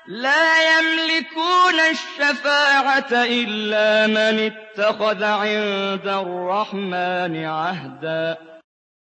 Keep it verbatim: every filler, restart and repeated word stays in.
لَّا يَمْلِكُونَ الشَّفَاعَةَ إِلَّا مَنِ اتَّخَذَ عِندَ الرَّحْمَٰنِ عَهْدًا